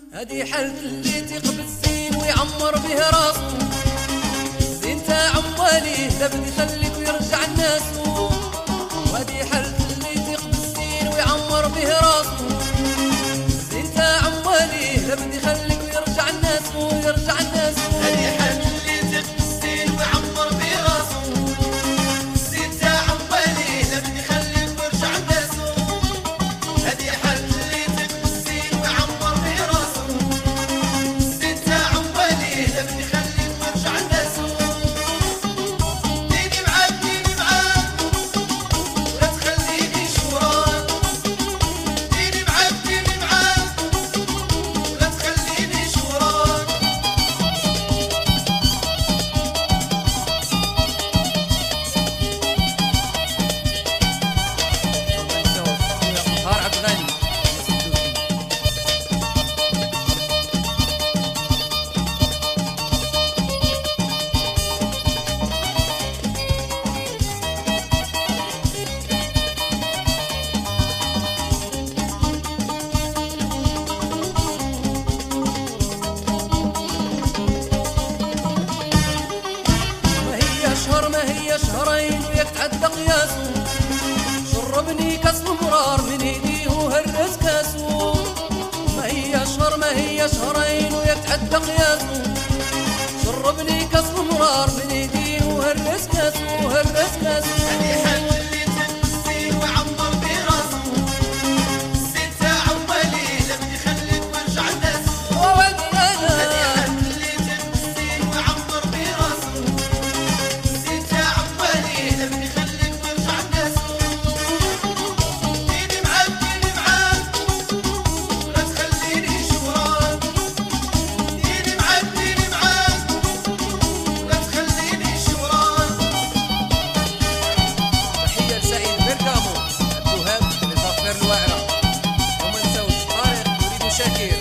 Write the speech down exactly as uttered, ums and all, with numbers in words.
هادي حالة اللي تيق بالزين ويعمر به راسو، زين تا عماليه لا بد يخليك ويرجع الناس. وهادي حالة اللي تيق بالزين ويعمر به راسو، زين تا عماليه لا بد يخليك ويرجع الناس ويرجع الناس. هادي حالة اللي تيق بالزين ويعمر به راسو، زين تا عماليه لا بد يخليك ويرجع الناس. هادي حالة اللي تيق بالزين ويعمر به راسو، زين تا عماليه لا بد يخليك ويرجع الناس. ديني معاك ديني معاك ولا تخلينيش وراك، ديني معاك ديني معاك ولا تخلينيش وراك. طاهر عبد الغني ما هي شهر ما هي شهرين وياك تعدى قياسو، شربني كاس مرار من ايديه وهرس كاسو. ما هي شهر ما هي شهرين وياك تعدى قياسو، شربني كاس مرار من ايديه وهرس كاسو وهرس كاسو. هادي حالة اللي تيق بالزين ويعمر به راسو، زين تا عماليه لا بد يخليك ويرجع الناس. وودي هادي انا حالة اللي تيق بالزين ويعمر به راسو، زين تا عماليه لا بد يخليك ويرجع الناس. ديني معاك ديني معاك ولا تخلينيش وراك، ديني معاك ديني معاك ولا تخلينيش وراك. تحية لسعيد بيركامو، عبد الوهاب لظفر الوعرة، وما نساوش طارق وليد شاكر.